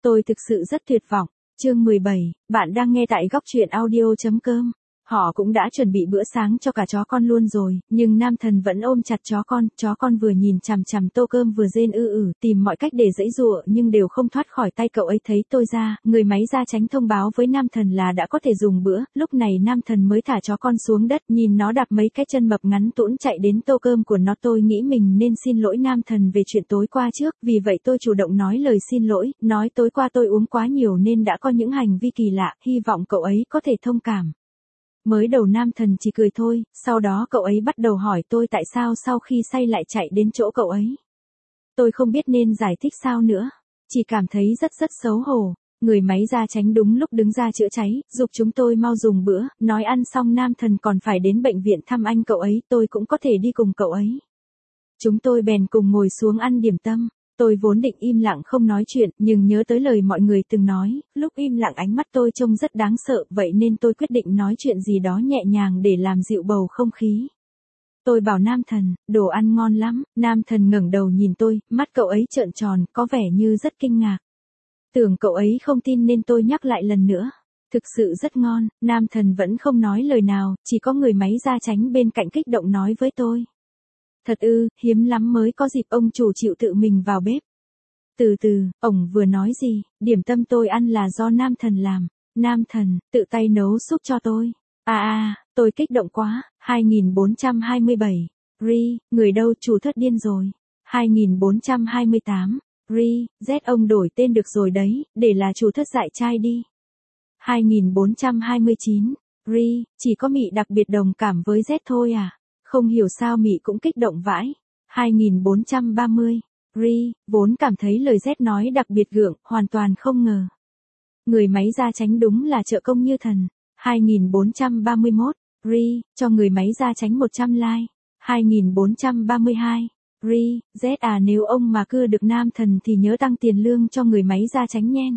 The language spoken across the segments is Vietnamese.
Tôi thực sự rất tuyệt vọng. Chương 17, bạn đang nghe tại goctruyện audio.com. Họ cũng đã chuẩn bị bữa sáng cho cả chó con luôn rồi, nhưng nam thần vẫn ôm chặt chó con vừa nhìn chằm chằm tô cơm vừa rên tìm mọi cách để giãy giụa nhưng đều không thoát khỏi tay cậu ấy. Thấy tôi ra, người máy gia tránh thông báo với nam thần là đã có thể dùng bữa, lúc này nam thần mới thả chó con xuống đất, nhìn nó đạp mấy cái chân mập ngắn tũn chạy đến tô cơm của nó. Tôi nghĩ mình nên xin lỗi nam thần về chuyện tối qua trước, vì vậy tôi chủ động nói lời xin lỗi, nói tối qua tôi uống quá nhiều nên đã có những hành vi kỳ lạ, hy vọng cậu ấy có thể thông cảm. Mới đầu nam thần chỉ cười thôi, sau đó cậu ấy bắt đầu hỏi tôi tại sao sau khi say lại chạy đến chỗ cậu ấy. Tôi không biết nên giải thích sao nữa, chỉ cảm thấy rất xấu hổ. Người máy gia tránh đúng lúc đứng ra chữa cháy, giục chúng tôi mau dùng bữa, nói ăn xong nam thần còn phải đến bệnh viện thăm anh cậu ấy, tôi cũng có thể đi cùng cậu ấy. Chúng tôi bèn cùng ngồi xuống ăn điểm tâm. Tôi vốn định im lặng không nói chuyện, nhưng nhớ tới lời mọi người từng nói, lúc im lặng ánh mắt tôi trông rất đáng sợ, vậy nên tôi quyết định nói chuyện gì đó nhẹ nhàng để làm dịu bầu không khí. Tôi bảo nam thần, đồ ăn ngon lắm. Nam thần ngẩng đầu nhìn tôi, mắt cậu ấy trợn tròn, có vẻ như rất kinh ngạc. Tưởng cậu ấy không tin nên tôi nhắc lại lần nữa. Thực sự rất ngon. Nam thần vẫn không nói lời nào, chỉ có người máy gia tránh bên cạnh kích động nói với tôi. Thật hiếm lắm mới có dịp ông chủ chịu tự mình vào bếp. Từ từ, ổng vừa nói gì, điểm tâm tôi ăn là do nam thần làm. Nam thần, tự tay nấu súp cho tôi. Tôi kích động quá. 2427. Người đâu chủ thất điên rồi. 2428. Z ông đổi tên được rồi đấy, để là chủ thất dại trai đi. 2429. Chỉ có Mị đặc biệt đồng cảm với Z thôi à? Không hiểu sao Mị cũng kích động vãi. 2430. Vốn cảm thấy lời Z nói đặc biệt gượng, hoàn toàn không ngờ. Người máy gia tránh đúng là trợ công như thần. 2431. Cho người máy gia tránh 100 like. 2432. Z nếu ông mà cưa được nam thần thì nhớ tăng tiền lương cho người máy gia tránh nhen.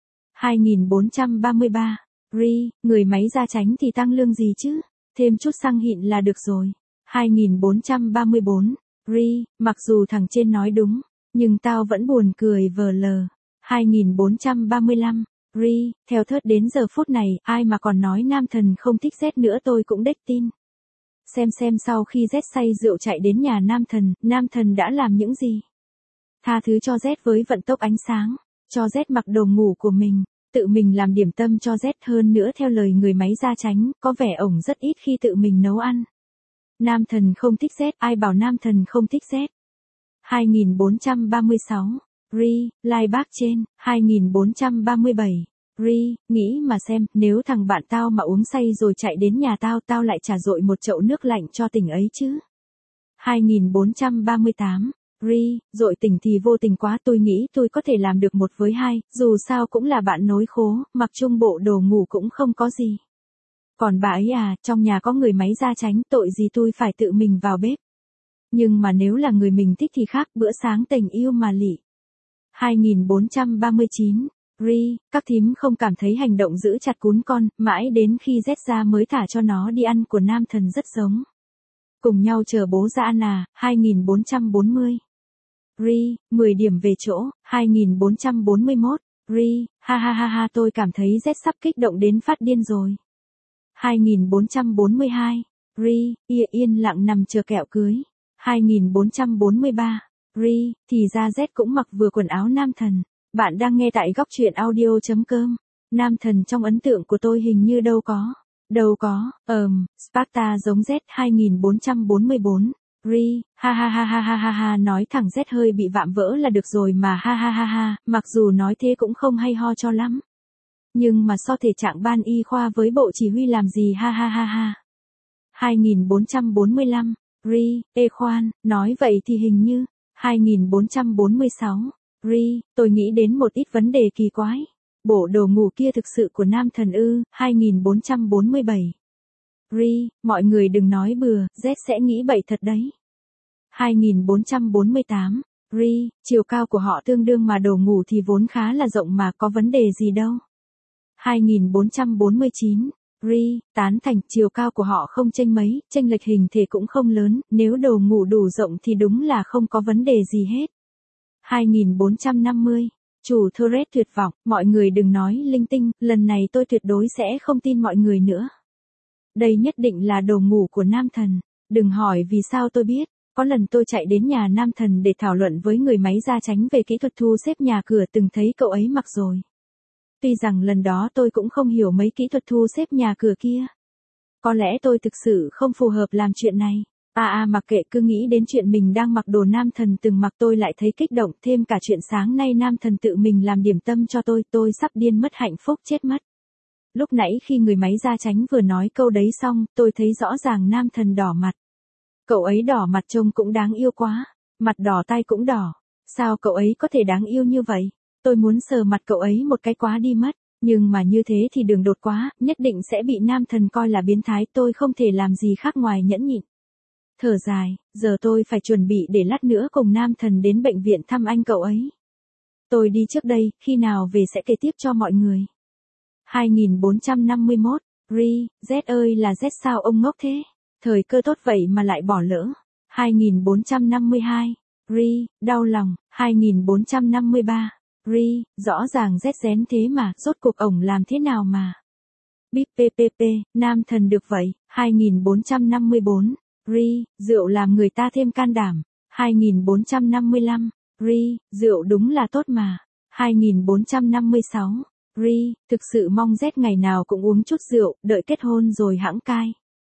2433. Người máy gia tránh thì tăng lương gì chứ? Thêm chút xăng hịn là được rồi. 2434. Mặc dù thằng trên nói đúng, nhưng tao vẫn buồn cười vờ lờ. 2435. Theo thớt đến giờ phút này, ai mà còn nói nam thần không thích Z nữa tôi cũng đếch tin. Xem sau khi Z say rượu chạy đến nhà nam thần đã làm những gì. Tha thứ cho Z với vận tốc ánh sáng, cho Z mặc đồ ngủ của mình, tự mình làm điểm tâm cho Z, hơn nữa theo lời người máy gia tránh, có vẻ ổng rất ít khi tự mình nấu ăn. Nam thần không thích Z, ai bảo nam thần không thích Z. 2436. Like bác trên. 2437. Nghĩ mà xem, nếu thằng bạn tao mà uống say rồi chạy đến nhà tao lại trả dội một chậu nước lạnh cho tỉnh ấy chứ. 2438. Dội tình thì vô tình quá, tôi nghĩ tôi có thể làm được 1 với 2, dù sao cũng là bạn nối khố, mặc chung bộ đồ ngủ cũng không có gì. Còn bà ấy trong nhà có người máy gia tránh, tội gì tôi phải tự mình vào bếp. Nhưng mà nếu là người mình thích thì khác, bữa sáng tình yêu mà lị. 2439. Các thím không cảm thấy hành động giữ chặt cún con, mãi đến khi Z ra mới thả cho nó đi ăn của nam thần rất giống. Cùng nhau chờ bố ra ăn 2440. 10 điểm về chỗ. 2441. Ha tôi cảm thấy Z sắp kích động đến phát điên rồi. 2442. Yên lặng nằm chờ kẹo cưới. 2443. Thì ra Z cũng mặc vừa quần áo nam thần. Bạn đang nghe tại goctruyện audio.com. Nam thần trong ấn tượng của tôi hình như đâu có. Sparta giống Z. 2444. Ha nói thằng Z hơi bị vạm vỡ là được rồi mà ha, mặc dù nói thế cũng không hay ho cho lắm. Nhưng mà so thể trạng ban y khoa với bộ chỉ huy làm gì ha. 2445. Khoan, nói vậy thì hình như. 2446. Tôi nghĩ đến một ít vấn đề kỳ quái. Bộ đồ ngủ kia thực sự của nam thần 2447. Mọi người đừng nói bừa, Z sẽ nghĩ bậy thật đấy. 2448. Chiều cao của họ tương đương mà đồ ngủ thì vốn khá là rộng mà, có vấn đề gì đâu. 2449. Tán thành, chiều cao của họ không chênh mấy, chênh lệch hình thể cũng không lớn, nếu đồ ngủ đủ rộng thì đúng là không có vấn đề gì hết. 2450. Chủ thread tuyệt vọng, mọi người đừng nói linh tinh, lần này tôi tuyệt đối sẽ không tin mọi người nữa. Đây nhất định là đồ ngủ của nam thần. Đừng hỏi vì sao tôi biết. Có lần tôi chạy đến nhà nam thần để thảo luận với người máy gia chánh về kỹ thuật thu xếp nhà cửa, từng thấy cậu ấy mặc rồi. Tuy rằng lần đó tôi cũng không hiểu mấy kỹ thuật thu xếp nhà cửa kia. Có lẽ tôi thực sự không phù hợp làm chuyện này. Mặc kệ, cứ nghĩ đến chuyện mình đang mặc đồ nam thần từng mặc tôi lại thấy kích động, thêm cả chuyện sáng nay nam thần tự mình làm điểm tâm cho tôi sắp điên mất, hạnh phúc chết mất. Lúc nãy khi người máy gia chánh vừa nói câu đấy xong, tôi thấy rõ ràng nam thần đỏ mặt. Cậu ấy đỏ mặt trông cũng đáng yêu quá, mặt đỏ tay cũng đỏ. Sao cậu ấy có thể đáng yêu như vậy? Tôi muốn sờ mặt cậu ấy một cái quá đi mất, nhưng mà như thế thì đường đột quá, nhất định sẽ bị nam thần coi là biến thái, tôi không thể làm gì khác ngoài nhẫn nhịn. Thở dài, giờ tôi phải chuẩn bị để lát nữa cùng nam thần đến bệnh viện thăm anh cậu ấy. Tôi đi trước đây, khi nào về sẽ kể tiếp cho mọi người. 2451, Z ơi là Z sao ông ngốc thế? Thời cơ tốt vậy mà lại bỏ lỡ. 2452, đau lòng. 2453, rõ ràng Z rén thế mà, rốt cuộc ổng làm thế nào mà. Bíp ppp, nam thần được vậy. 2454, rượu làm người ta thêm can đảm. 2455, rượu đúng là tốt mà. 2456, thực sự mong Z ngày nào cũng uống chút rượu, đợi kết hôn rồi hẵng cai.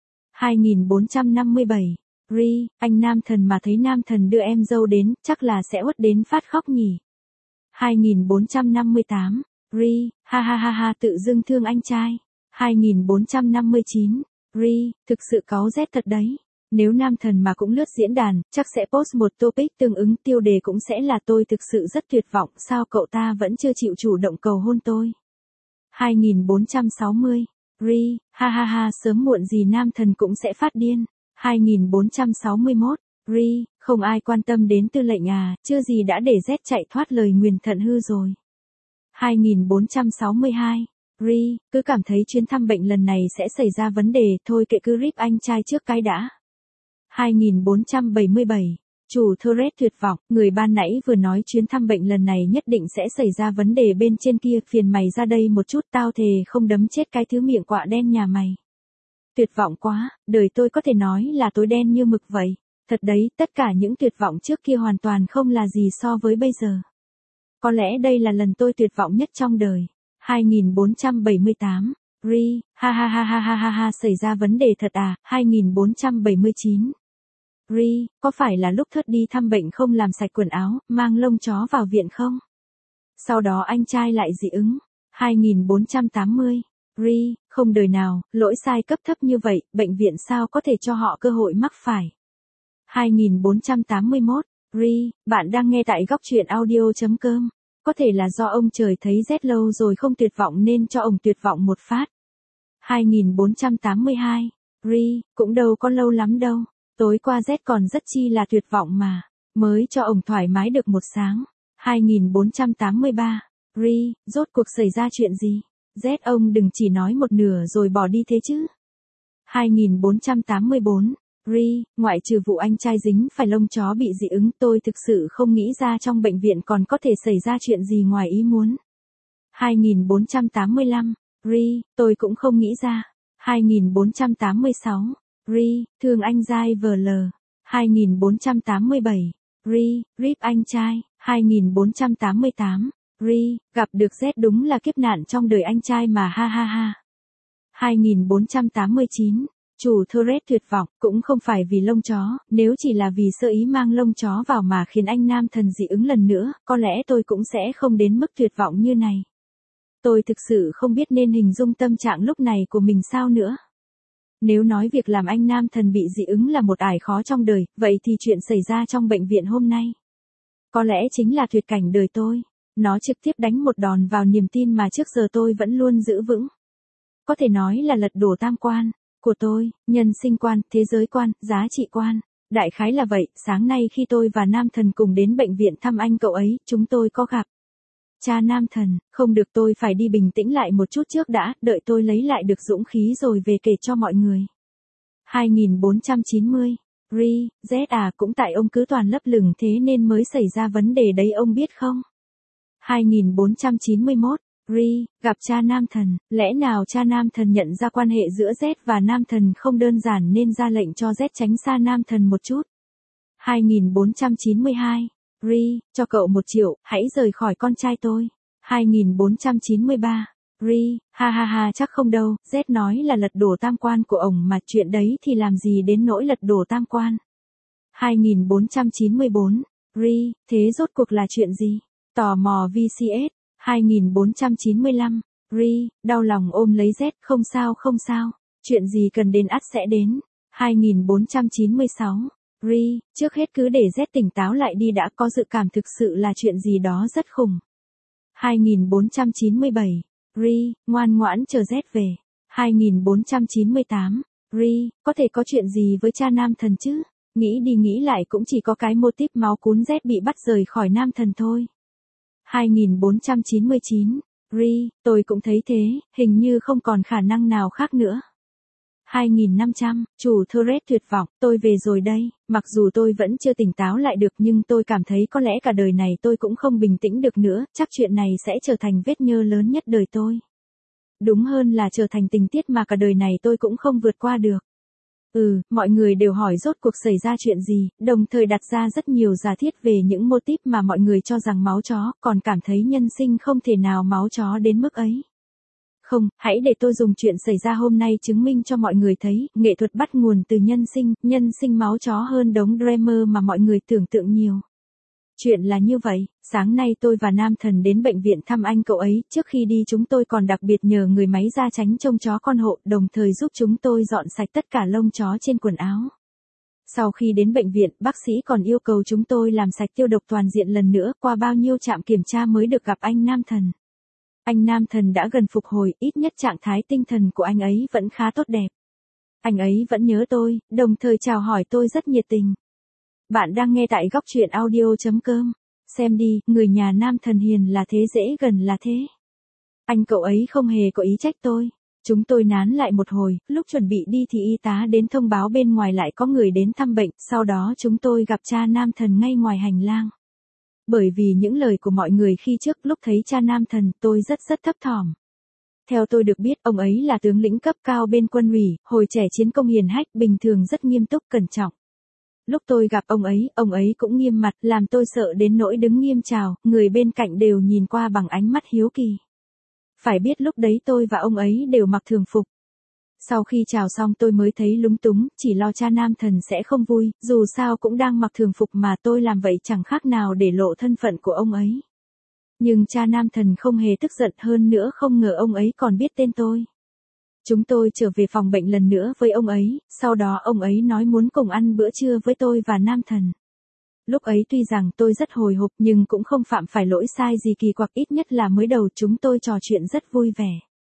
2457, anh nam thần mà thấy nam thần đưa em dâu đến, chắc là sẽ uất đến phát khóc nhỉ. 2458, ha ha ha ha, tự dưng thương anh trai. 2459, thực sự cáu Z thật đấy. Nếu nam thần mà cũng lướt diễn đàn, chắc sẽ post một topic tương ứng, tiêu đề cũng sẽ là tôi thực sự rất tuyệt vọng, sao cậu ta vẫn chưa chịu chủ động cầu hôn tôi. 2460, ha ha ha, sớm muộn gì nam thần cũng sẽ phát điên. 2461, không ai quan tâm đến tư lệnh chưa gì đã để Z chạy thoát lời nguyền thận hư rồi. 2462, cứ cảm thấy chuyến thăm bệnh lần này sẽ xảy ra vấn đề, thôi kệ cứ rip anh trai trước cái đã. 2477, chủ thread tuyệt vọng, người ban nãy vừa nói chuyến thăm bệnh lần này nhất định sẽ xảy ra vấn đề bên trên kia, phiền mày ra đây một chút, tao thề không đấm chết cái thứ miệng quạ đen nhà mày. Tuyệt vọng quá, đời tôi có thể nói là tối đen như mực vậy. Thật đấy, tất cả những tuyệt vọng trước kia hoàn toàn không là gì so với bây giờ. Có lẽ đây là lần tôi tuyệt vọng nhất trong đời. 2478, ha ha ha ha ha ha ha, xảy ra vấn đề thật à. 2479, có phải là lúc Thớt đi thăm bệnh không làm sạch quần áo, mang lông chó vào viện không? Sau đó anh trai lại dị ứng. 2480, không đời nào, lỗi sai cấp thấp như vậy, bệnh viện sao có thể cho họ cơ hội mắc phải. 2481, bạn đang nghe tại góc truyện audio.com. Có thể là do ông trời thấy Z lâu rồi không tuyệt vọng nên cho ông tuyệt vọng một phát. 2482, cũng đâu có lâu lắm đâu. Tối qua Z còn rất chi là tuyệt vọng mà. Mới cho ông thoải mái được một sáng. 2483, rốt cuộc xảy ra chuyện gì? Z ông đừng chỉ nói một nửa rồi bỏ đi thế chứ. 2484, ngoại trừ vụ anh trai dính phải lông chó bị dị ứng, tôi thực sự không nghĩ ra trong bệnh viện còn có thể xảy ra chuyện gì ngoài ý muốn. 2485, tôi cũng không nghĩ ra. 2486, thương anh dai VL. 2487, rip anh trai. 2488, gặp được Z đúng là kiếp nạn trong đời anh trai mà, ha ha ha. 2489, chủ thread tuyệt vọng, cũng không phải vì lông chó, nếu chỉ là vì sơ ý mang lông chó vào mà khiến anh nam thần dị ứng lần nữa, có lẽ tôi cũng sẽ không đến mức tuyệt vọng như này. Tôi thực sự không biết nên hình dung tâm trạng lúc này của mình sao nữa. Nếu nói việc làm anh nam thần bị dị ứng là một ải khó trong đời, vậy thì chuyện xảy ra trong bệnh viện hôm nay có lẽ chính là tuyệt cảnh đời tôi. Nó trực tiếp đánh một đòn vào niềm tin mà trước giờ tôi vẫn luôn giữ vững. Có thể nói là lật đổ tam quan của tôi, nhân sinh quan, thế giới quan, giá trị quan. Đại khái là vậy, sáng nay khi tôi và nam thần cùng đến bệnh viện thăm anh cậu ấy, chúng tôi có gặp cha nam thần. Không được, tôi phải đi bình tĩnh lại một chút trước đã, đợi tôi lấy lại được dũng khí rồi về kể cho mọi người. 2490, Z cũng tại ông cứ toàn lấp lửng thế nên mới xảy ra vấn đề đấy, ông biết không? 2491. Gặp cha nam thần, lẽ nào cha nam thần nhận ra quan hệ giữa Z và nam thần không đơn giản nên ra lệnh cho Z tránh xa nam thần một chút. 2492. Cho cậu 1 triệu, hãy rời khỏi con trai tôi. 2493. Ha ha ha, chắc không đâu, Z nói là lật đổ tam quan của ổng mà chuyện đấy thì làm gì đến nỗi lật đổ tam quan. 2494. Thế rốt cuộc là chuyện gì? Tò mò VCS. 2495. Đau lòng ôm lấy Z, không sao không sao, chuyện gì cần đến ắt sẽ đến. 2496. Trước hết cứ để Z tỉnh táo lại đi đã, có dự cảm thực sự là chuyện gì đó rất khủng. 2497. Ngoan ngoãn chờ Z về. 2498. Có thể có chuyện gì với cha nam thần chứ? Nghĩ đi nghĩ lại cũng chỉ có cái mô típ máu cún Z bị bắt rời khỏi nam thần thôi. 2499. Tôi cũng thấy thế, hình như không còn khả năng nào khác nữa. 2500. Chủ thread tuyệt vọng, tôi về rồi đây, mặc dù tôi vẫn chưa tỉnh táo lại được nhưng tôi cảm thấy có lẽ cả đời này tôi cũng không bình tĩnh được nữa, chắc chuyện này sẽ trở thành vết nhơ lớn nhất đời tôi. Đúng hơn là trở thành tình tiết mà cả đời này tôi cũng không vượt qua được. Mọi người đều hỏi rốt cuộc xảy ra chuyện gì, đồng thời đặt ra rất nhiều giả thiết về những mô típ mà mọi người cho rằng máu chó, còn cảm thấy nhân sinh không thể nào máu chó đến mức ấy. Không, hãy để tôi dùng chuyện xảy ra hôm nay chứng minh cho mọi người thấy, nghệ thuật bắt nguồn từ nhân sinh máu chó hơn đống drama mà mọi người tưởng tượng nhiều. Chuyện là như vậy, sáng nay tôi và nam thần đến bệnh viện thăm anh cậu ấy, trước khi đi chúng tôi còn đặc biệt nhờ người máy da tránh trông chó con hộ, đồng thời giúp chúng tôi dọn sạch tất cả lông chó trên quần áo. Sau khi đến bệnh viện, bác sĩ còn yêu cầu chúng tôi làm sạch tiêu độc toàn diện lần nữa, qua bao nhiêu trạm kiểm tra mới được gặp anh nam thần. Anh nam thần đã gần phục hồi, ít nhất trạng thái tinh thần của anh ấy vẫn khá tốt đẹp. Anh ấy vẫn nhớ tôi, đồng thời chào hỏi tôi rất nhiệt tình. Bạn đang nghe tại góc truyện audio.com. Xem đi, người nhà nam thần hiền là thế, dễ gần là thế. Anh cậu ấy không hề có ý trách tôi. Chúng tôi nán lại một hồi, lúc chuẩn bị đi thì y tá đến thông báo bên ngoài lại có người đến thăm bệnh, sau đó chúng tôi gặp cha nam thần ngay ngoài hành lang. Bởi vì những lời của mọi người khi trước lúc thấy cha nam thần, tôi rất thấp thỏm. Theo tôi được biết, ông ấy là tướng lĩnh cấp cao bên quân ủy, hồi trẻ chiến công hiển hách, bình thường rất nghiêm túc cẩn trọng. Lúc tôi gặp ông ấy cũng nghiêm mặt, làm tôi sợ đến nỗi đứng nghiêm chào, người bên cạnh đều nhìn qua bằng ánh mắt hiếu kỳ. Phải biết lúc đấy tôi và ông ấy đều mặc thường phục. Sau khi chào xong tôi mới thấy lúng túng, chỉ lo cha nam thần sẽ không vui, dù sao cũng đang mặc thường phục mà tôi làm vậy chẳng khác nào để lộ thân phận của ông ấy. Nhưng cha nam thần không hề tức giận, hơn nữa không ngờ ông ấy còn biết tên tôi. Chúng tôi trở về phòng bệnh lần nữa với ông ấy, sau đó ông ấy nói muốn cùng ăn bữa trưa với tôi và nam thần. Lúc ấy tuy rằng tôi rất hồi hộp nhưng cũng không phạm phải lỗi sai gì kỳ quặc, ít nhất là mới đầu chúng tôi trò chuyện rất vui vẻ.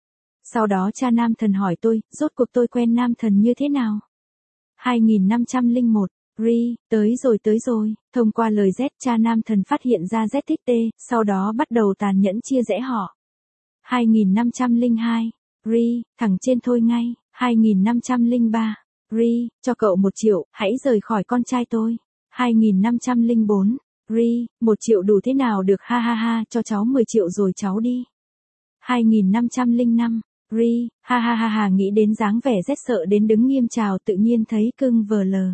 Sau đó cha nam thần hỏi tôi, rốt cuộc tôi quen nam thần như thế nào? 2501. Tới rồi, thông qua lời Z cha nam thần phát hiện ra Z thích T, sau đó bắt đầu tàn nhẫn chia rẽ họ. 2502. Thẳng trên thôi ngay. 2503. Cho cậu 1 triệu, hãy rời khỏi con trai tôi. 2504. 1 triệu đủ thế nào được, ha ha ha, cho cháu 10 triệu rồi cháu đi. 2505. Ha ha ha ha, nghĩ đến dáng vẻ rét sợ đến đứng nghiêm chào, tự nhiên thấy cưng vờ lờ.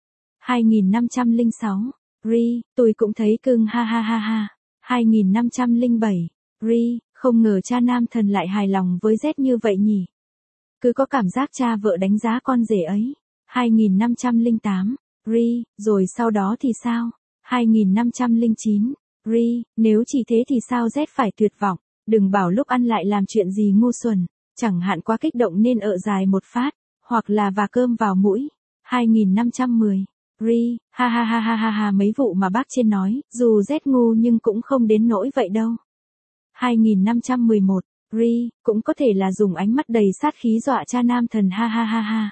2506. Tôi cũng thấy cưng, ha ha ha ha. 2507. Không ngờ cha nam thần lại hài lòng với Z như vậy nhỉ. Cứ có cảm giác cha vợ đánh giá con rể ấy. 2508. Rồi sau đó thì sao? 2509. Nếu chỉ thế thì sao Z phải tuyệt vọng. Đừng bảo lúc ăn lại làm chuyện gì ngu xuẩn, chẳng hạn quá kích động nên ợ dài một phát, hoặc là vả cơm vào mũi. 2510. Ha ha ha ha ha ha, mấy vụ mà bác trên nói, dù Z ngu nhưng cũng không đến nỗi vậy đâu. 2511. Cũng có thể là dùng ánh mắt đầy sát khí dọa cha nam thần, ha ha ha ha.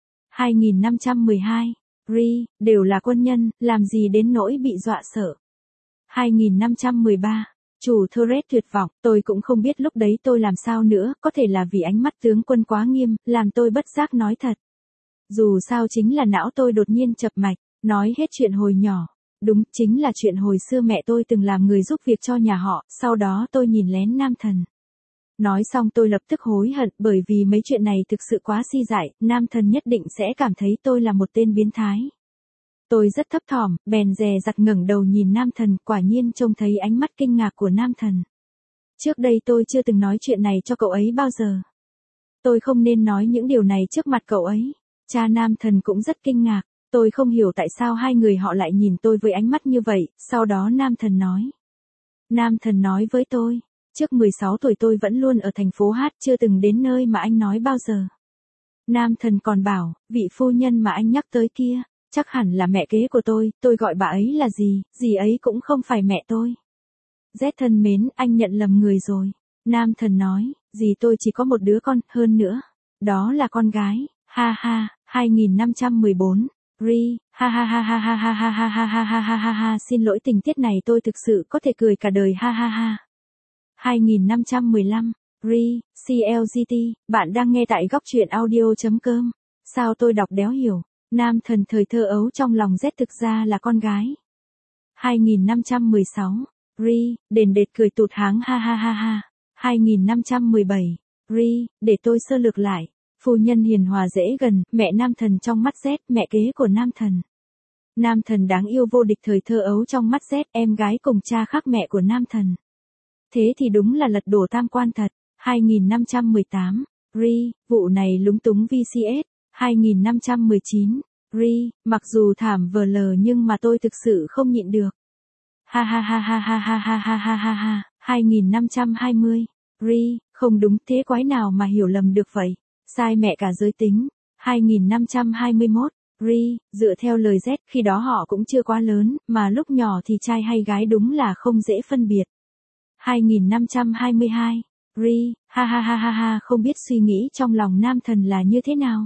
2512. Đều là quân nhân, làm gì đến nỗi bị dọa sợ. 2513. Chủ thread tuyệt vọng, tôi cũng không biết lúc đấy tôi làm sao nữa, có thể là vì ánh mắt tướng quân quá nghiêm, làm tôi bất giác nói thật. Dù sao chính là não tôi đột nhiên chập mạch, nói hết chuyện hồi nhỏ. đúng, chính là chuyện hồi xưa mẹ tôi từng làm người giúp việc cho nhà họ, sau đó tôi nhìn lén nam thần. Nói xong tôi lập tức hối hận bởi vì mấy chuyện này thực sự quá si dại, nam thần nhất định sẽ cảm thấy tôi là một tên biến thái. Tôi rất thấp thỏm, bèn dè dặt ngẩng đầu nhìn nam thần, quả nhiên trông thấy ánh mắt kinh ngạc của nam thần. Trước đây tôi chưa từng nói chuyện này cho cậu ấy bao giờ. Tôi không nên nói những điều này trước mặt cậu ấy. Cha nam thần cũng rất kinh ngạc, tôi không hiểu tại sao hai người họ lại nhìn tôi với ánh mắt như vậy, sau đó nam thần nói. Nam thần nói với tôi, trước 16 tuổi tôi vẫn luôn ở thành phố Hát, chưa từng đến nơi mà anh nói bao giờ. Nam thần còn bảo, vị phu nhân mà anh nhắc tới kia, chắc hẳn là mẹ kế của tôi gọi bà ấy là dì ấy cũng không phải mẹ tôi. Z thân mến, anh nhận lầm người rồi. Nam thần nói, dì tôi chỉ có một đứa con, hơn nữa. Đó là con gái, ha ha, 2514. Ri, ha ha ha ha ha ha ha ha ha ha ha ha ha ha, xin lỗi tình tiết này tôi thực sự có thể cười cả đời ha ha ha. 2515. Ri, CLGT, bạn đang nghe tại góc truyện audio.com. Sao tôi đọc đéo hiểu. Nam thần thời thơ ấu trong lòng Z thực ra là con gái. 2516. Ri, đền đệt cười tụt háng ha ha ha ha. 2517. Ri, để tôi sơ lược lại. Phu nhân hiền hòa dễ gần, mẹ nam thần trong mắt Z, mẹ kế của nam thần. Nam thần đáng yêu vô địch thời thơ ấu trong mắt Z, em gái cùng cha khác mẹ của nam thần. Thế thì đúng là lật đổ tam quan thật. 2518. Ri, vụ này lúng túng VCS. 2519. Ri, mặc dù thảm vờ lờ nhưng mà tôi thực sự không nhịn được. Ha ha ha ha ha ha ha ha ha ha ha. 2520. Ri, không đúng, thế quái nào mà hiểu lầm được vậy. Sai mẹ cả giới tính. 2521. Ri, dựa theo lời Z, khi đó họ cũng chưa quá lớn, mà lúc nhỏ thì trai hay gái đúng là không dễ phân biệt. 2522. Ri, ha ha ha ha ha, không biết suy nghĩ trong lòng nam thần là như thế nào.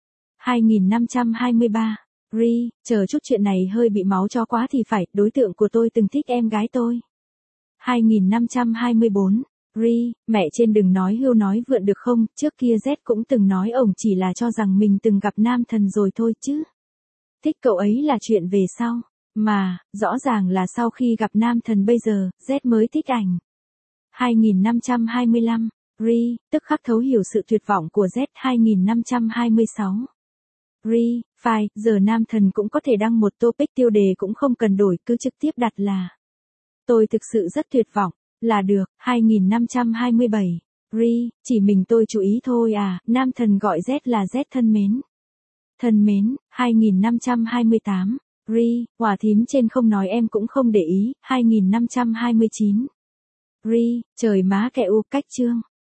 2523. Ri, chờ chút, chuyện này hơi bị máu chó quá thì phải, đối tượng của tôi từng thích em gái tôi. 2524. Ri, mẹ trên đừng nói hưu nói vượn được không, trước kia Z cũng từng nói ổng chỉ là cho rằng mình từng gặp nam thần rồi thôi chứ. Thích cậu ấy là chuyện về sau, mà, rõ ràng là sau khi gặp nam thần bây giờ, Z mới thích ảnh. 2525. Ri, tức khắc thấu hiểu sự tuyệt vọng của Z. 2526. Ri, phải, giờ nam thần cũng có thể đăng một topic tiêu đề cũng không cần đổi, cứ trực tiếp đặt là tôi thực sự rất tuyệt vọng, là được. 2527. Ri, chỉ mình tôi chú ý thôi à, nam thần gọi Z là Z thân mến. Thân mến. 2528. Ri, hòa thím trên không nói em cũng không để ý. 2529. Ri, trời má kẹo, cách chương.